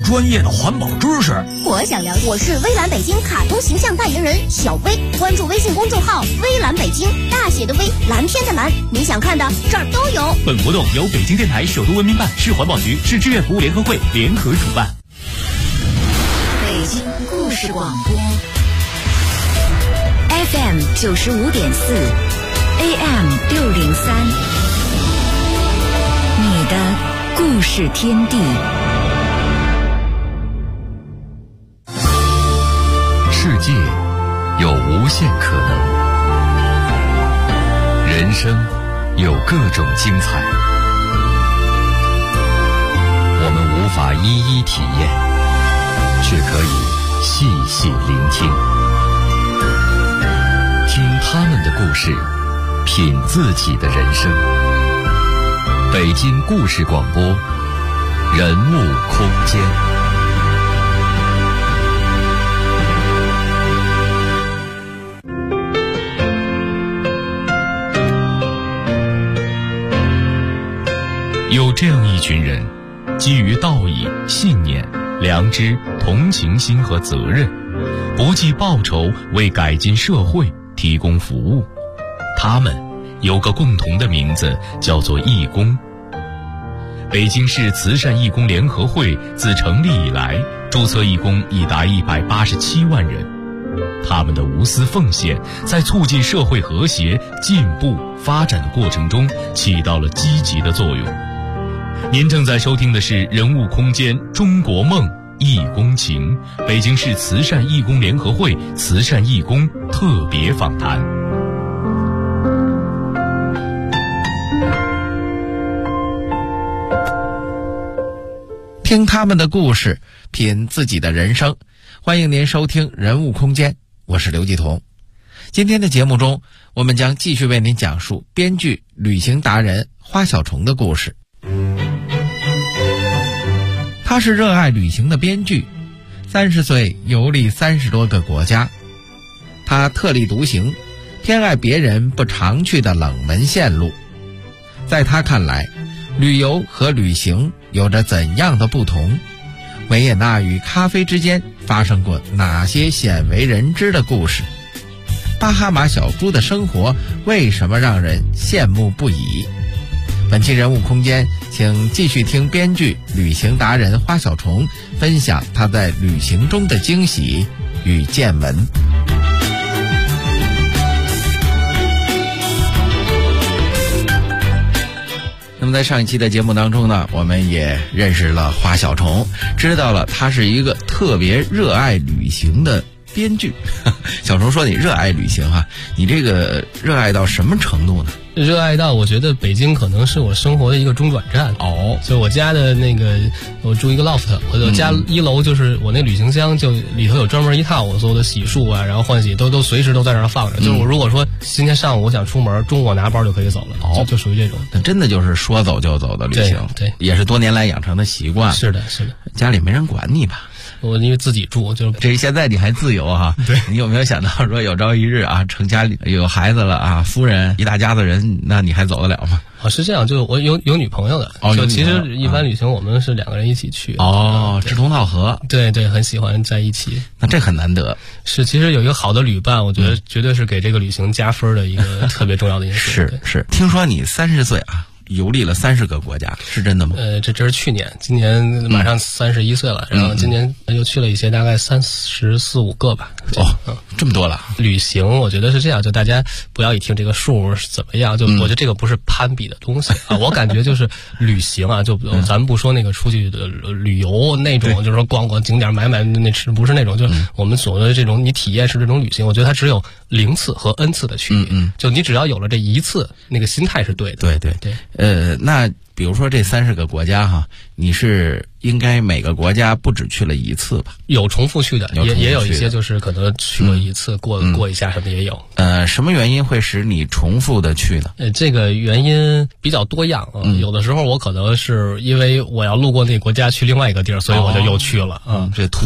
专业的环保知识。 我想了解，我是微蓝北京卡通形象代言人小薇，关注微信公众号微蓝北京，大写的微，蓝天的蓝，你想看的这儿都有。 本活动由北京电台首都文明办、市环保局、市志愿服务联合会联合主办。 北京故事广播 FM 95.4 AM 603，你的故事天地。 世界有无限可能，人生有各种精彩，我们无法一一体验，却可以细细聆听，听他们的故事，品自己的人生。北京故事广播，人物空间。 有这样一群人，基于道义、信念、良知、同情心和责任，不计报酬为改进社会提供服务。他们有个共同的名字，叫做义工。北京市慈善义工联合会自成立以来，注册义工已达187万人。他们的无私奉献，在促进社会和谐、进步、发展的过程中起到了积极的作用。您正在收听的是人物空间中国梦义工情，北京市慈善义工联合会慈善义工特别访谈。 听他们的故事，品自己的人生。欢迎您收听人物空间，我是刘继彤。今天的节目中，我们将继续为您讲述编剧、旅行达人花小虫的故事。他是热爱旅行的编剧，30岁游历30多个国家。他特立独行，偏爱别人不常去的冷门线路。在他看来，旅游和旅行有着怎样的不同？维也纳与咖啡之间发生过哪些鲜为人知的故事？巴哈马小猪的生活为什么让人羡慕不已？本期人物空间，请继续听编剧、旅行达人花小虫分享他在旅行中的惊喜与见闻。那么在上一期的节目当中呢，我们也认识了花小虫，知道了他是一个特别热爱旅行的编剧。小虫说你热爱旅行哈，你这个热爱到什么程度呢？ 热爱到我觉得北京可能是我生活的一个中转站。就我家的那个，我住一个 loft， 我家1楼就是我那旅行箱，就里头有专门一套我所有的洗漱啊，然后换洗都随时都在那儿放着。就是我如果说今天上午我想出门，中午我拿包就可以走了。就属于这种。 那真的就是说走就走的旅行。 对， 也是多年来养成的习惯。 是的。 家里没人管你吧？ 我因为自己住，就这现在你还自由哈。 对， 你有没有想到说有朝一日啊，成家里有孩子了啊，夫人一大家子人，那你还走得了吗？ 是这样，就我有女朋友的。就其实一般旅行我们是2个人一起去。 志同道合。 对，很喜欢在一起。 那这很难得。 是，其实有一个好的旅伴，我觉得绝对是给这个旅行加分的一个特别重要的因素。 是。听说你30岁啊，游历了30个国家，是真的吗？ 这是去年，今年马上31岁了，然后今年又去了一些，大概34、5个吧。 这么多了。 旅行我觉得是这样，就大家不要一听这个数怎么样，就我觉得这个不是攀比的东西啊。我感觉就是旅行啊，就咱们不说那个出去的旅游那种，就是说逛景点买那吃，不是那种，就我们所谓的这种你体验式这种旅行，我觉得它只有0次和 N 次的区别。就你只要有了这1次，那个心态是对的。 对。那比如说这30个国家哈，你是应该每个国家不止去了1次吧？ 有重复去的，也有一些就是可能去过1次，过一下什么也有。 什么原因会使你重复的去呢？ 这个原因比较多样啊。有的时候我可能是因为我要路过那个国家去另外一个地儿，所以我就又去了。 这途经。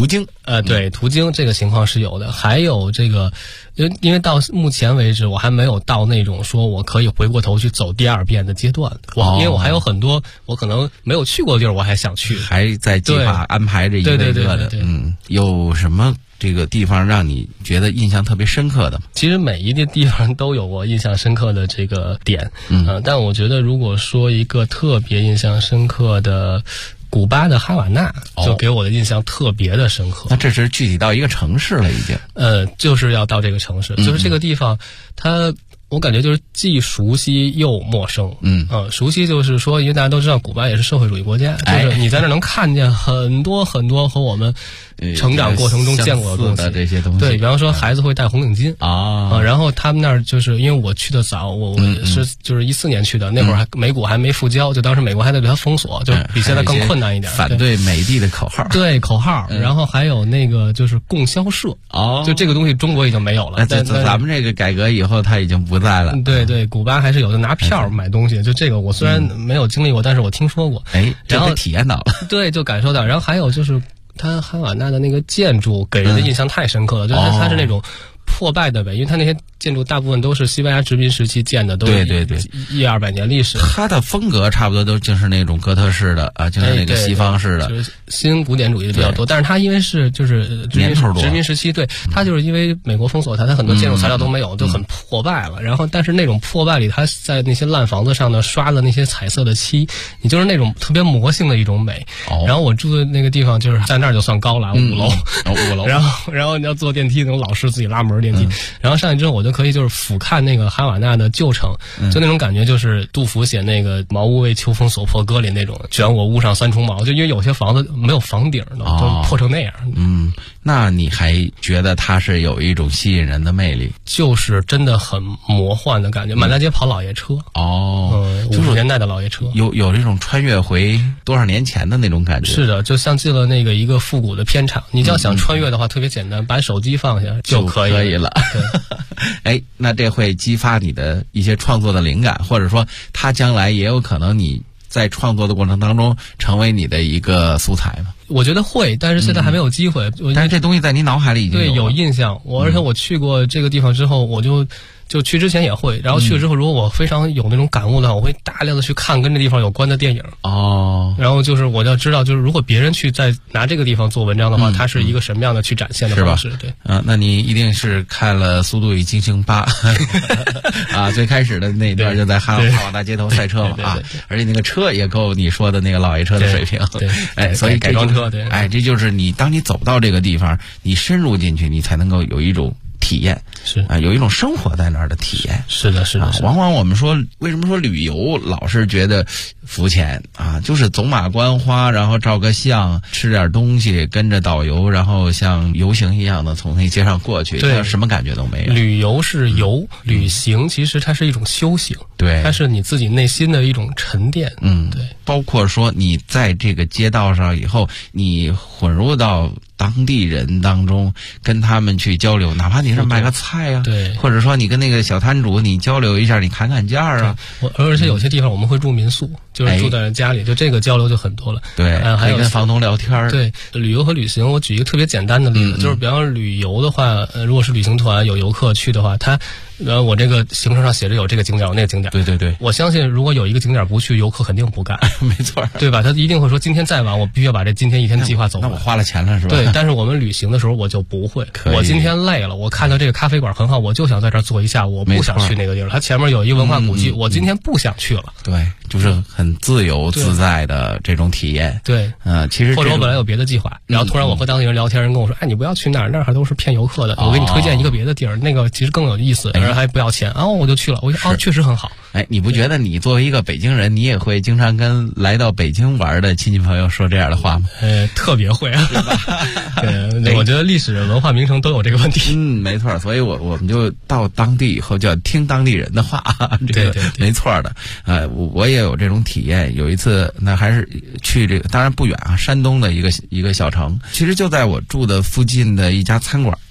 对，途经这个情况是有的。还有这个，因为到目前为止，我还没有到那种说我可以回过头去走第2遍的阶段。因为我还有很多我可能没有去过的地儿，我还想去， 还在计划安排着一个一个的。有什么这个地方让你觉得印象特别深刻的吗？ 其实每一个地方都有我印象深刻的这个点，但我觉得如果说一个特别印象深刻的，古巴的哈瓦那就给我的印象特别的深刻。 那这是具体到一个城市了已经。 就是要到这个城市，就是这个地方，我感觉就是既熟悉又陌生。熟悉就是说，因为大家都知道古巴也是社会主义国家，就是你在那能看见很多很多和我们成长过程中见过的东西， 这些东西。 对，比方说孩子会戴红领巾然后他们那儿就是因为我去的早，我是就是14年去的，那会儿美股还没复交，就当时美国还在对它封锁，就比现在更困难一点。 反对美帝的口号， 对口号，然后还有那个就是供销社就这个东西中国已经没有了。 咱们这个改革以后，它已经不在了。 对，古巴还是有的，拿票买东西。就这个我虽然没有经历过，但是我听说过。 然后体验到了。 对，就感受到。然后还有就是它哈瓦那的那个建筑给人的印象太深刻了，就是它是那种破败的美，因为它那些建筑大部分都是西班牙殖民时期建的，都是100-200年历史。 它的风格差不多都就是那种哥特式的就是那个西方式的， 就是新古典主义的比较多。但是它因为是就是年头多， 殖民时期，对，它就是因为美国封锁它很多建筑材料都没有，就很破败了。然后但是那种破败里，它在那些烂房子上呢刷了那些彩色的漆，你就是那种特别魔性的一种美。然后我住的那个地方就是在那儿就算高了，5楼，5楼。然后你要坐电梯，那种老师自己拉门电梯，然后上去之后我就可以就是俯瞰那个哈瓦那的旧城，就那种感觉就是杜甫写那个茅屋为秋风所破歌里那种卷我屋上3重茅，就因为有些房子没有房顶的，都破成那样。 那你还觉得它是有一种吸引人的魅力？ 就是真的很魔幻的感觉，满大街跑老爷车，50年代的老爷车， 有这种穿越回多少年前的那种感觉。 是的，就像进了那个一个复古的片场。你要想穿越的话，特别简单，把手机放下就可以了。 那这会激发你的一些创作的灵感，或者说它将来也有可能你在创作的过程当中成为你的一个素材吗？ 我觉得会，但是现在还没有机会。 但是这东西在你脑海里已经有印象。而且我去过这个地方之后，我就去之前也会，然后去了之后，如果我非常有那种感悟的话，我会大量的去看跟这地方有关的电影。然后就是我要知道，就是如果别人去再拿这个地方做文章的话，它是一个什么样的去展现的方式？对， 那你一定是看了《速度与激情8》最开始的那一段就在哈瓦那街头赛车嘛而且那个车也够你说的那个老爷车的水平。所以改装车， 这就是你当你走到这个地方，你深入进去，你才能够有一种体验，有一种生活在那儿的体验。 是的。 往往我们说，为什么说旅游老是觉得肤浅就是走马观花，然后照个相，吃点东西，跟着导游，然后像游行一样的从那街上过去，什么感觉都没有。 旅游是游，旅行其实它是一种修行，它是你自己内心的一种沉淀。对， 包括说你在这个街道上以后，你混入到当地人当中，跟他们去交流，哪怕你是卖个菜或者说你跟那个小摊主你交流一下，你砍砍价而且有些地方我们会住民宿，就是住在家里，就这个交流就很多了。 还有跟房东聊天。 旅游和旅行，我举一个特别简单的例子，就是比方说旅游的话，如果是旅行团有游客去的话，我这个行程上写着有这个景点有那个景点， 对， 我相信如果有一个景点不去，游客肯定不干。 没错， 对吧？他一定会说今天再晚，我必须要把这今天一天计划走完。 那我花了钱了是吧？ 对，但是我们旅行的时候我就不会。我今天累了，我看到这个咖啡馆很好，我就想在这儿坐一下，我不想去那个地儿。它前面有一个文化古迹，我今天不想去了。 对，就是很自由自在的这种体验。其实或者我本来有别的计划，然后突然我和当地人聊天，人跟我说：“你不要去那儿，那儿还都是骗游客的。我给你推荐一个别的地儿，那个其实更有意思，而还不要钱。”我就去了，我说确实很好。 你不觉得你作为一个北京人，你也会经常跟来到北京玩的亲戚朋友说这样的话吗？ 特别会啊，我觉得历史文化名城都有这个问题。 没错，所以我们就到当地以后就要听当地人的话，这个没错的。我也有这种体验。有一次，那还是去这个，当然不远山东的一个小城，其实就在我住的附近的一家餐馆。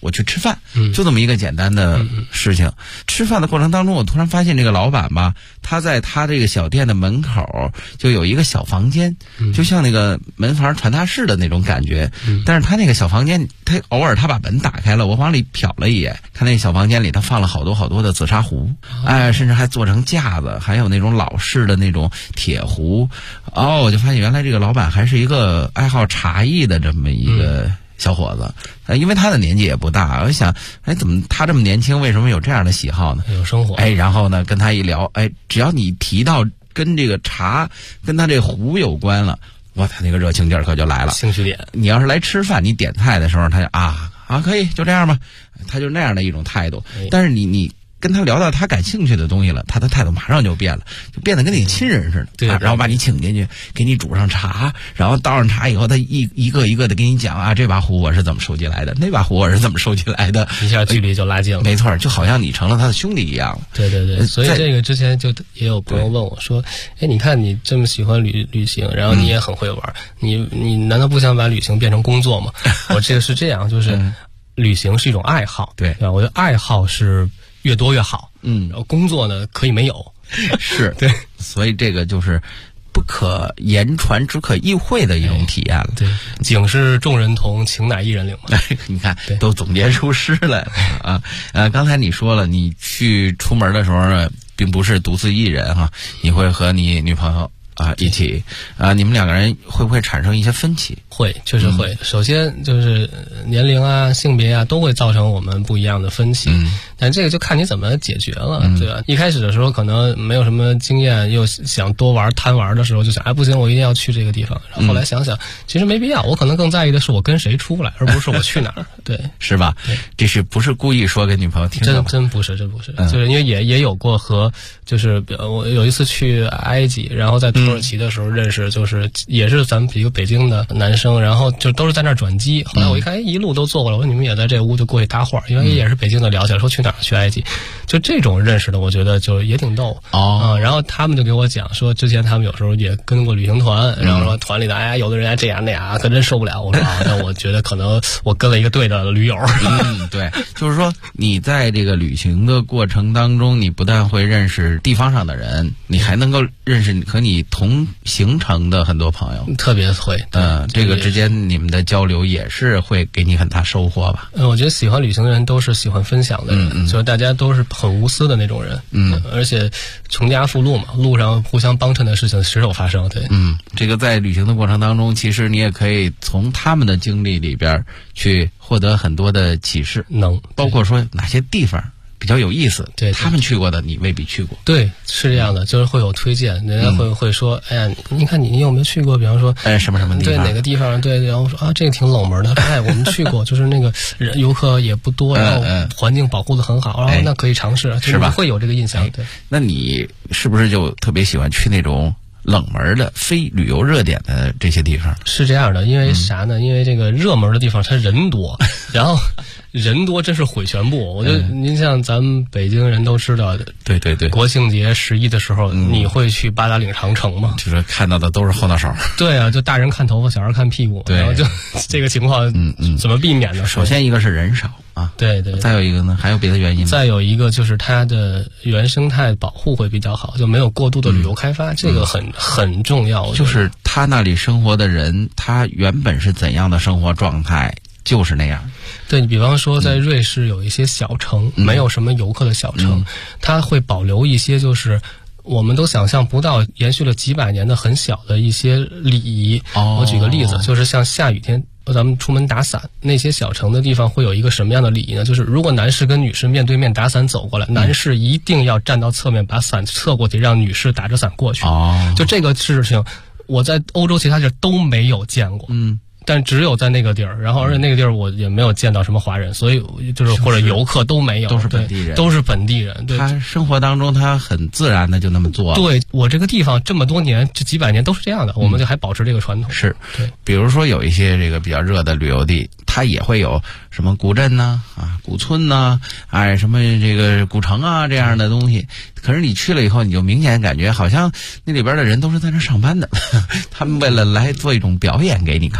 我去吃饭，就这么一个简单的事情。吃饭的过程当中，我突然发现这个老板吧，他在他这个小店的门口就有一个小房间，就像那个门房传达室的那种感觉。但是他那个小房间，他偶尔他把门打开了，我往里瞟了一眼，看那小房间里他放了好多好多的紫砂壶，甚至还做成架子，还有那种老式的那种铁壶。我就发现原来这个老板还是一个爱好茶艺的这么一个小伙子。因为他的年纪也不大，我想，怎么他这么年轻，为什么有这样的喜好呢？ 有生活。 然后呢，跟他一聊，只要你提到跟这个茶、跟他这壶有关了，哇，他那个热情劲儿可就来了。 兴趣点。 你要是来吃饭，你点菜的时候，他就可以就这样吧，他就那样的一种态度。但是你跟他聊到他感兴趣的东西了，他的态度马上就变了，就变得跟你亲人似的。 对， 然后把你请进去，给你煮上茶，然后倒上茶以后，他一个一个的跟你讲这把壶我是怎么收集来的，那把壶我是怎么收集来的， 一下距离就拉近了。 没错，就好像你成了他的兄弟一样。 对，所以这个之前就也有朋友问我说，你看你这么喜欢旅行，然后你也很会玩，你难道不想把旅行变成工作吗？我这个是这样，就是旅行是一种爱好，对吧？我觉得爱好是越多越好，然后工作呢可以没有， 是对， 所以这个就是不可言传，只可意会的一种体验了。 对，景是众人同，情乃一人领嘛。 你看，都总结出诗来了啊！刚才你说了，你去出门的时候呢，并不是独自一人哈，你会和你女朋友一起你们两个人会不会产生一些分歧？ 会，确实会。首先就是年龄啊、性别啊，都会造成我们不一样的分歧。但这个就看你怎么解决了，对吧？一开始的时候可能没有什么经验，又想多玩贪玩的时候，就想不行，我一定要去这个地方。然后后来想想，其实没必要，我可能更在意的是我跟谁出来，而不是我去哪儿。对， 是吧？这是不是故意说给女朋友听的？ 真不是，就是因为也有过和就是我有一次去埃及，然后在土耳其的时候认识，就是也是咱们一个北京的男生，然后就都是在那儿转机。后来我一看，一路都坐过来，我说你们也在这屋，就过去搭话，因为也是北京的，聊起来说去哪儿，去埃及，就这种认识的，我觉得就也挺逗然后他们就给我讲说，之前他们有时候也跟过旅行团，然后说团里的有的人这样那样，可真受不了。我说那我觉得可能我跟了一个对的驴友。 对，就是说你在这个旅行的过程当中，你不但会认识地方上的人，你还能够认识和你同行程的很多朋友， 特别会。 这个之间你们的交流也是会给你很大收获吧？ 我觉得喜欢旅行的人都是喜欢分享的人，就是大家都是很无私的那种人。而且穷家富路嘛，路上互相帮衬的事情时有发生。对， 这个在旅行的过程当中，其实你也可以从他们的经历里边去获得很多的启示，包括说哪些地方比较有意思， 对， 他们去过的你未必去过。 对，是这样的，就是会有推荐，人家会说，你看你有没有去过？比方说， 什么地方？ 对，哪个地方？对，然后说这个挺冷门的，我们去过，就是那个游客也不多，然后环境保护得很好，然后那可以尝试，是吧？会有这个印象。对， 那你是不是就特别喜欢去那种冷门的非旅游热点的这些地方？ 是这样的，因为啥呢？因为这个热门的地方它人多，然后人多真是毁全部。我觉得您像咱们北京人都知道的， 对， 国庆节11的时候，你会去八达岭长城吗？ 就是看到的都是后脑勺。 对啊，就大人看头发，小孩看屁股，然后就这个情况，怎么避免呢？ 首先一个是人少啊， 对， 再有一个呢，还有别的原因吗？ 再有一个就是它的原生态保护会比较好，就没有过度的旅游开发，这个很重要。 就是他那里生活的人，他原本是怎样的生活状态，就是那样。 对，你比方说在瑞士有一些小城，没有什么游客的小城，它会保留一些就是我们都想象不到延续了几百年的很小的一些礼仪。我举个例子，就是像下雨天咱们出门打伞，那些小城的地方会有一个什么样的礼仪呢？就是如果男士跟女士面对面打伞走过来，男士一定要站到侧面把伞侧过去，让女士打着伞过去。就这个事情我在欧洲其他地儿都没有见过。但只有在那个地儿，然后而且那个地儿我也没有见到什么华人，所以就是或者游客都没有， 都是本地人， 都是本地人。对， 他生活当中他很自然的就那么做了。 对，我这个地方这么多年，这几百年都是这样的，我们就还保持这个传统。 是， 对。 比如说有一些这个比较热的旅游地，它也会有什么古镇呐、古村呐、什么这个古城啊这样的东西。可是你去了以后，你就明显感觉好像那里边的人都是在那上班的，他们为了来做一种表演给你看。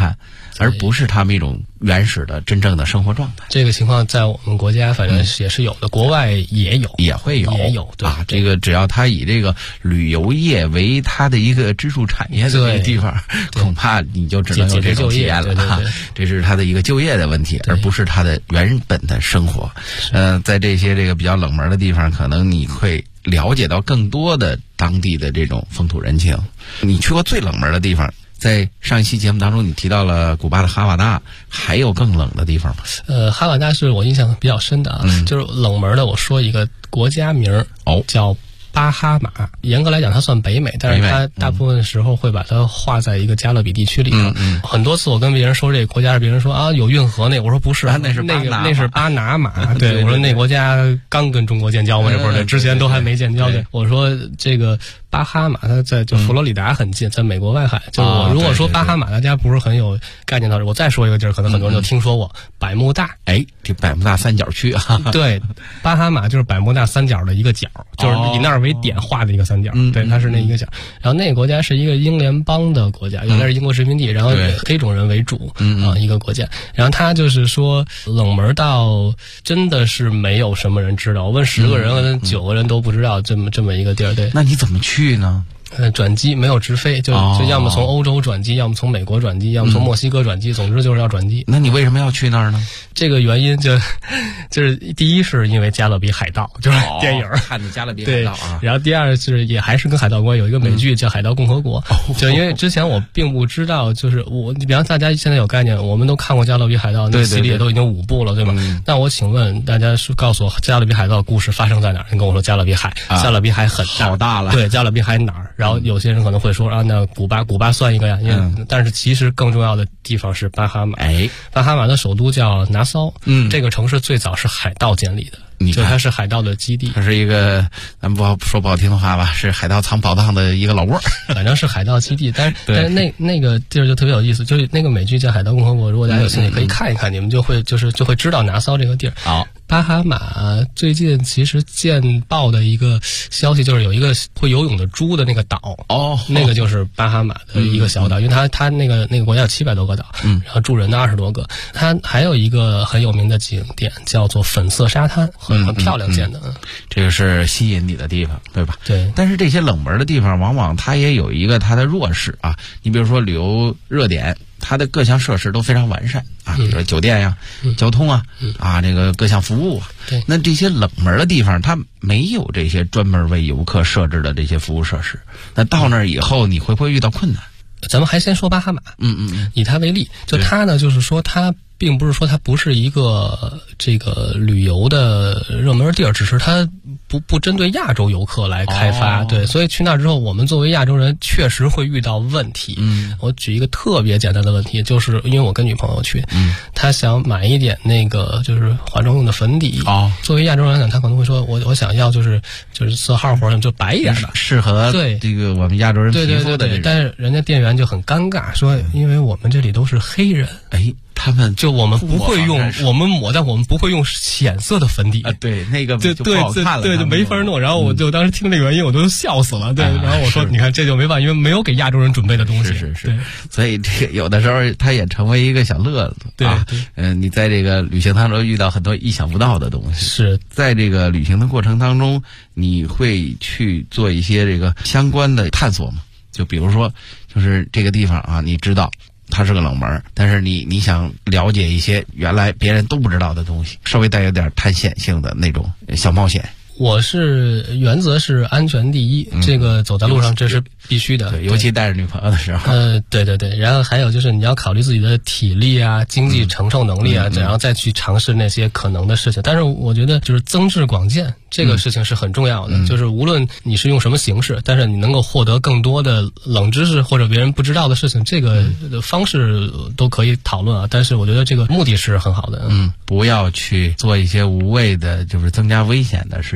而不是他们一种原始的真正的生活状态。 这个情况在我们国家反正也是有的，国外也有， 也会有，对啊。这个只要他以这个旅游业为他的一个支柱产业的这个地方，恐怕你就只能有这种体验了。这是他的一个就业的问题，而不是他的原本的生活。在这些这个比较冷门的地方，可能你会了解到更多的当地的这种风土人情。你去过最冷门的地方，在上一期节目当中你提到了古巴的哈瓦那，还有更冷的地方吗？ 哈瓦那是我印象比较深的啊，就是冷门的。我说一个国家名叫巴哈马，严格来讲它算北美，但是它大部分时候会把它划在一个加勒比地区里头。很多次我跟别人说这个国家，别人说啊有运河那，我说不是，那是巴拿马。对，我说那国家刚跟中国建交嘛，这不是之前都还没建交的。我说这个巴哈马它在就佛罗里达很近，在美国外海。就是我如果说巴哈马，大家不是很有概念的，我再说一个地儿，可能很多人都听说过百慕大。 这百慕大三角区啊。 对，巴哈马就是百慕大三角的一个角，就是以那儿为点画的一个三角。对，它是那一个角。然后那个国家是一个英联邦的国家，原来是英国殖民地，然后以黑种人为主一个国家。然后它就是说冷门到真的是没有什么人知道，我问10个人，可能9个人都不知道这么一个地儿。对， 那你怎么去呢？ 转机没有直飞，就要么从欧洲转机，要么从美国转机，要么从墨西哥转机，总之就是要转机。 那你为什么要去那儿呢？ 这个原因就是第一是因为加勒比海盗，就是电影看的加勒比海盗啊。 然后第二是也还是跟海盗关，有一个美剧叫《海盗共和国》，就因为之前我并不知道，就是你比方大家现在有概念，我们都看过加勒比海盗，那系列都已经5部了，对吗？那我请问大家告诉我加勒比海盗的故事发生在哪儿？你跟我说加勒比海，加勒比海很大， 好大了。 对，加勒比海哪儿？然后有些人可能会说啊，那古巴算一个呀，但是其实更重要的地方是巴哈马。巴哈马的首都叫拿骚，这个城市最早是海盗建立的。就它是海盗的基地， 它是一个咱们不说不好听的话吧，是海盗藏宝藏的一个老窝， 反正是海盗基地。但是那个地儿就特别有意思，就是那个美剧叫《海盗共和国》，如果大家有兴趣可以看一看，你们就会知道拿骚这个地儿。 好， 巴哈马最近其实见报的一个消息就是有一个会游泳的猪的那个岛，那个就是巴哈马的一个小岛，因为它那个国家有700多个岛，然后住人的20多个。它还有一个很有名的景点叫做粉色沙滩。很漂亮建的， 这个是吸引你的地方，对吧？ 对。 但是这些冷门的地方，往往它也有一个它的弱势啊。你比如说旅游热点，它的各项设施都非常完善啊，比如说酒店呀、交通啊，这个各项服务啊。 对。 那这些冷门的地方，它没有这些专门为游客设置的这些服务设施。那到那儿以后，你会不会遇到困难？ 咱们还先说巴哈马，以它为例，就它呢，就是说它并不是说它不是一个这个旅游的热门地儿，只是它不针对亚洲游客来开发，对，所以去那之后，我们作为亚洲人确实会遇到问题。我举一个特别简单的问题，就是因为我跟女朋友去，她想买一点那个就是化妆用的粉底，作为亚洲人来讲，她可能会说我想要就是色号或者就白一点的， 适合这个我们亚洲人皮肤的。 对，但是人家店员就很尴尬，说因为我们这里都是黑人，他们我们不会用，我们抹，但我们不会用浅色的粉底啊。对，那个就不好看了， 对，就没法弄。然后我就当时听这个原因，我都笑死了。对，然后我说，你看这就没办法，因为没有给亚洲人准备的东西。 是。所以这个有的时候它也成为一个小乐子。 对， 你在这个旅行当中遇到很多意想不到的东西。 是在这个旅行的过程当中，你会去做一些这个相关的探索吗？就比如说，就是这个地方啊，你知道它是个冷门，但是你想了解一些原来别人都不知道的东西，稍微带有点探险性的那种小冒险。 我是原则是安全第一，这个走在路上这是必须的， 对，尤其带着女朋友的时候。 对，然后还有就是你要考虑自己的体力啊、经济承受能力啊，然后再去尝试那些可能的事情。但是我觉得就是增智广见这个事情是很重要的，就是无论你是用什么形式，但是你能够获得更多的冷知识或者别人不知道的事情，这个方式都可以讨论啊。但是我觉得这个目的是很好的。 不要去做一些无谓的，就是增加危险的事情。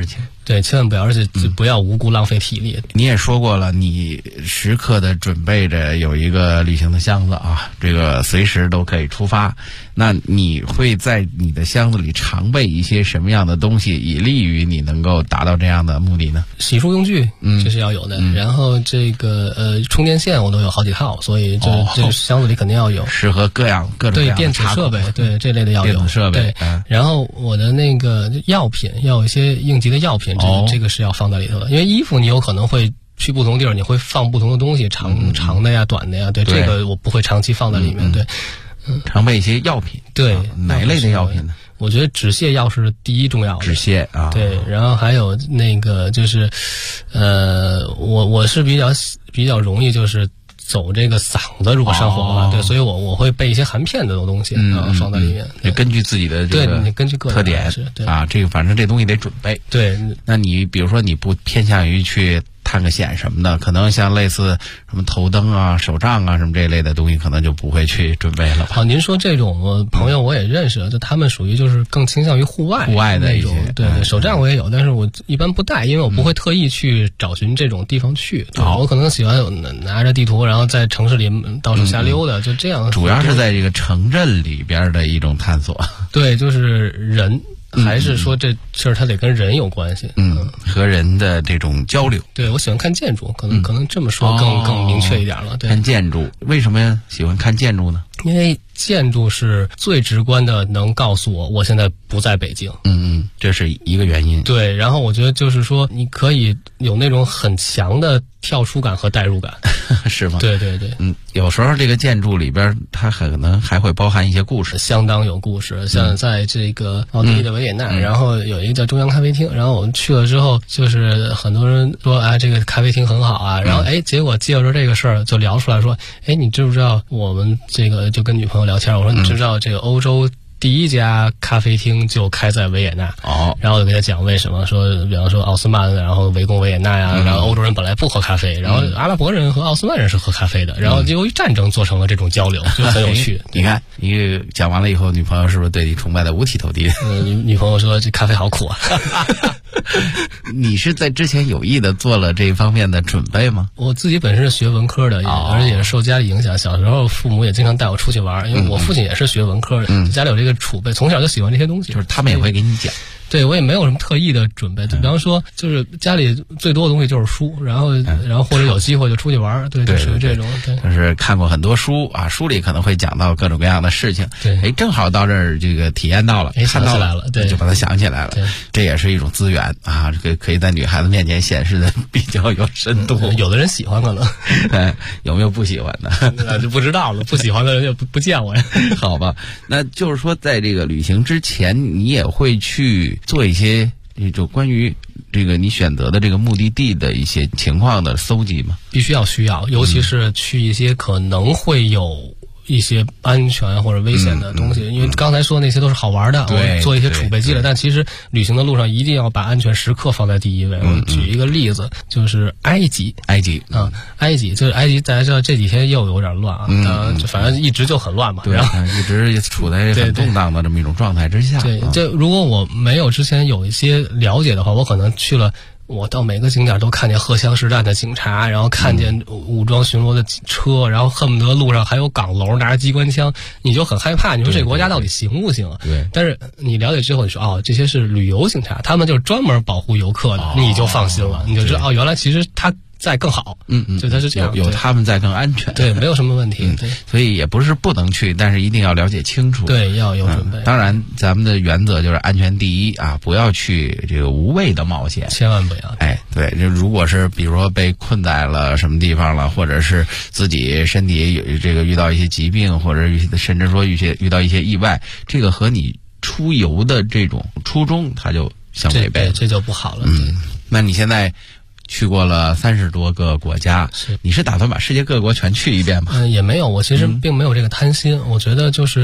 对，千万不要，而且不要无故浪费体力。 你也说过了，你时刻的准备着有一个旅行的箱子啊，这个随时都可以出发。那你会在你的箱子里常备一些什么样的东西，以利于你能够达到这样的目的呢？ 洗漱用具，这是要有的。然后这个充电线我都有好几套，所以这个箱子里肯定要有， 适合各种各样的电子设备，对这类的要有。 电子设备， 对。然后我的那个药品要有一些应急的药品，这个是要放在里头的，因为衣服你有可能会去不同地儿，你会放不同的东西，长的呀、短的呀，对，这个我不会长期放在里面，对。 常备一些药品， 对， 哪一类的药品呢？ 我觉得止泻药是第一重要的。 止泻啊， 对，然后还有那个就是，我是比较容易就是走这个嗓子如果上火了，对，所以我会备一些含片的东西，放在里面。 就根据自己的这个对，你根据个人特点啊，这个反正这东西得准备。 对， 那你比如说你不偏向于去探个险什么的，可能像类似什么头灯啊、手杖啊什么这一类的东西，可能就不会去准备了吧？ 好，您说这种朋友我也认识，就他们属于就是更倾向于户外的那种。对，手杖我也有，但是我一般不带，因为我不会特意去找寻这种地方去。我可能喜欢拿着地图，然后在城市里到处瞎溜达，就这样。 主要是在这个城镇里边的一种探索。 对，就是人。还是说这事儿它得跟人有关系， 和人的这种交流。 对，我喜欢看建筑，可能这么说更明确一点了。对， 看建筑，为什么喜欢看建筑呢？ 因为建筑是最直观的，能告诉我现在不在北京。 这是一个原因。 对，然后我觉得就是说，你可以有那种很强的跳出感和代入感， 是吗？ 对对对。 有时候这个建筑里边，它可能还会包含一些故事， 相当有故事。像在这个奥地利的维也纳，然后有一个叫中央咖啡厅，然后我们去了之后，就是很多人说啊，这个咖啡厅很好啊，然后结果借着这个事儿就聊出来说，你知不知道我们这个就跟女朋友聊天，我说你知不知道这个欧洲第一家咖啡厅就开在维也纳，然后我就给他讲为什么，说比方说奥斯曼然后围攻维也纳呀，然后欧洲人本来不喝咖啡，然后阿拉伯人和奥斯曼人是喝咖啡的，然后就由于战争做成了这种交流，就很有趣。 你看你讲完了以后，女朋友是不是对你崇拜的五体投地？ 女朋友说这咖啡好苦啊。 你是在之前有意的做了这一方面的准备吗？ 我自己本身是学文科的，而且也是受家里影响。小时候父母也经常带我出去玩，因为我父亲也是学文科的，家里有这个储备，从小就喜欢这些东西。 就是他们也会给你讲。 对，我也没有什么特意的准备，比方说就是家里最多的东西就是书，然后或者有机会就出去玩，对，就属于这种。对， 就是看过很多书啊，书里可能会讲到各种各样的事情。 对， 正好到这儿这个体验到了，看到了，对， 就把它想起来了。这也是一种资源啊，这个可以在女孩子面前显示的比较有深度。 有的人喜欢可能， 有没有不喜欢的？ 那就不知道了。不喜欢的人就不见我呀。 好吧，那就是说，在这个旅行之前，你也会去做一些就关于这个你选择的这个目的地的一些情况的搜集吗？ 需要，尤其是去一些可能会有一些安全或者危险的东西，因为刚才说的那些都是好玩的，我做一些储备积累，但其实旅行的路上一定要把安全时刻放在第一位。我举一个例子，就是埃及，就是埃及，大家知道这几天又有点乱啊，就反正一直就很乱嘛， 然后一直处在很动荡的这么一种状态之下。 对，这如果我没有之前有一些了解的话，我可能去了。我到每个景点都看见荷枪实弹的警察，然后看见武装巡逻的车，然后恨不得路上还有岗楼拿着机关枪，你就很害怕。你说这个国家到底行不行啊？ 对。 但是你了解之后，你说这些是旅游警察，他们就是专门保护游客的，你就放心了，你就知道原来其实他在更好，就他是这样， 有他们在更安全， 对，没有什么问题，对， 所以也不是不能去，但是一定要了解清楚， 对，要有准备。 当然，咱们的原则就是安全第一啊，不要去这个无谓的冒险， 千万不要。 对，就如果是比如说被困在了什么地方了，或者是自己身体有这个遇到一些疾病，或者甚至说遇到一些意外，这个和你出游的这种初衷，它就相违背， 这就不好了。 那你现在去过了30多个国家，你是打算把世界各国全去一遍吗？ 也没有，我其实并没有这个贪心。我觉得就是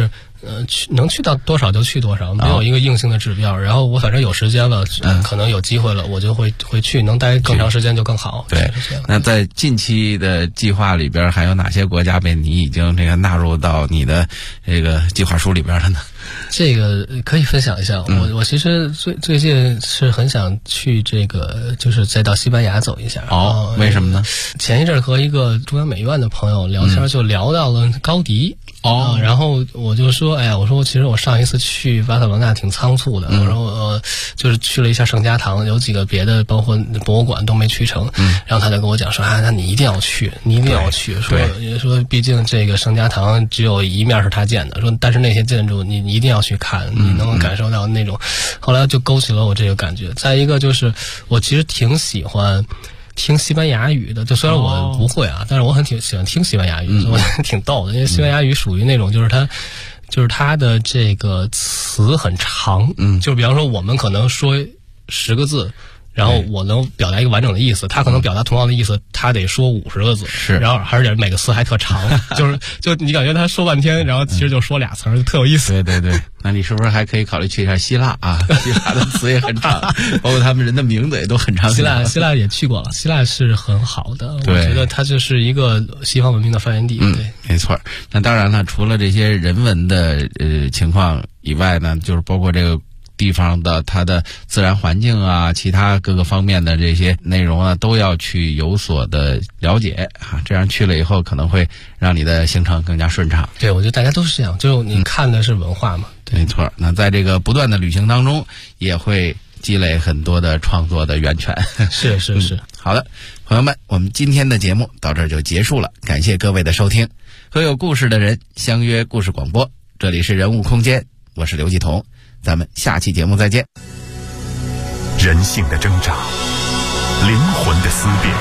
能去到多少就去多少，没有一个硬性的指标。然后我反正有时间了，可能有机会了，我就会去，能待更长时间就更好。 对，那在近期的计划里边，还有哪些国家被你已经这个纳入到你的这个计划书里边了呢？ 这个可以分享一下。我其实最近是很想去这个，就是再到西班牙走一下。 为什么呢？ 前一阵和一个中央美院的朋友聊天，就聊到了高迪。然后我就说，我说其实我上一次去巴塞罗那挺仓促的，然后就是去了一下圣家堂，有几个别的包括博物馆都没去成。然后他就跟我讲说那你一定要去，说毕竟这个圣家堂只有一面是他建的，说但是那些建筑你一定要去看，你能够感受到那种。后来就勾起了我这个感觉。再一个就是我其实挺喜欢听西班牙语的，就虽然我不会但是我很喜欢听西班牙语，我挺逗的，因为西班牙语属于那种就是它的这个词很长，就比方说我们可能说10个字，然后我能表达一个完整的意思，他可能表达同样的意思，他得说50个字， 是， 然后而且每个词还特长，就你感觉他说半天，然后其实就说俩词儿，就特有意思。 对，那你是不是还可以考虑去一下希腊啊？希腊的词也很长，包括他们人的名字也都很长。 希腊也去过了，希腊是很好的，我觉得它就是一个西方文明的发源地。对， 没错。那当然了，除了这些人文的情况以外呢，就是包括这个地方的它的自然环境啊，其他各个方面的这些内容啊，都要去有所的了解这样去了以后可能会让你的行程更加顺畅。 对，我觉得大家都是这样，就你看的是文化嘛。 没错。那在这个不断的旅行当中，也会积累很多的创作的源泉。 是。 好的，朋友们，我们今天的节目到这儿就结束了，感谢各位的收听。和有故事的人相约故事广播，这里是人物空间，我是刘继彤，咱们下期节目再见。 人性的挣扎，灵魂的思辨，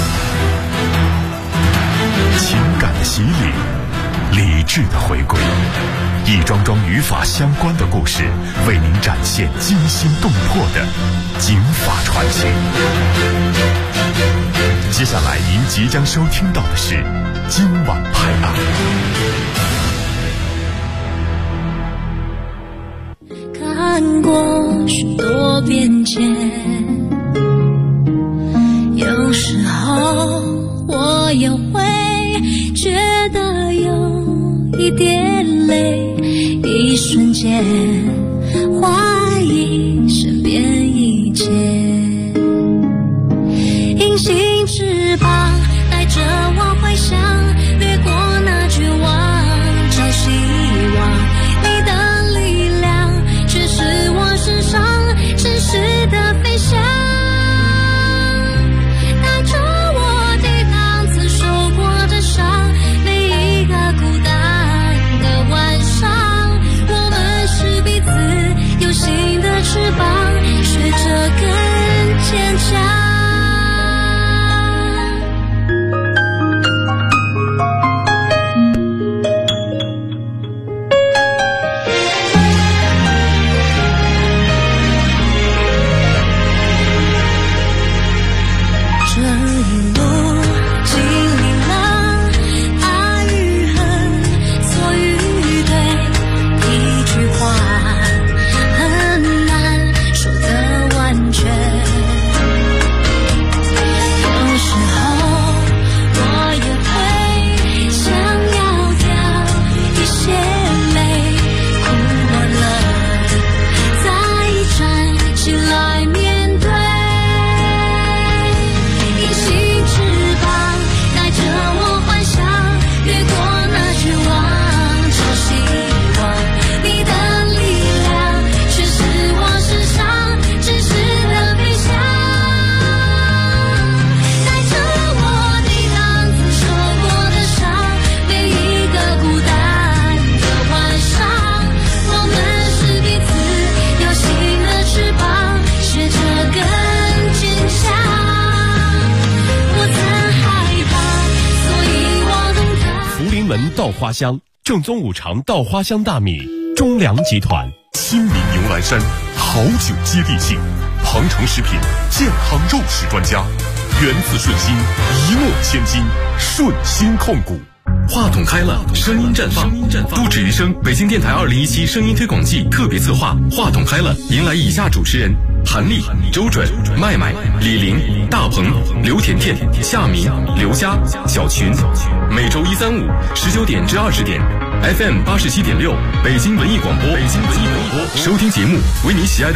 情感的洗礼，理智的回归，一桩桩与法相关的故事，为您展现惊心动魄的警法传奇。接下来您即将收听到的是今晚拍案。 看过许多变迁，有时候我也会觉得有一点累，一瞬间怀疑身边一切。隐形翅膀带着我回想，掠过那绝望，找希望。你的力量却是我身上真实的飞翔，带着我抵挡曾受过的伤，每一个孤单的晚上，我们是彼此有新的翅膀，学着更坚强。 稻花香正宗五常稻花香大米，中粮集团亲民牛栏山好酒接地气，鹏程食品健康肉食专家，源自顺心，一诺千金，顺心控股。 话筒开了，声音绽放。不止于声，北京电台2017声音推广季特别策划《话筒开了》，迎来以下主持人：韩丽、周准、麦麦、李玲、大鹏、刘甜甜、夏明、刘佳、小群。每周1、3、5 19点至20点 ，FM 87.6，北京文艺广播。收听节目，为你喜爱的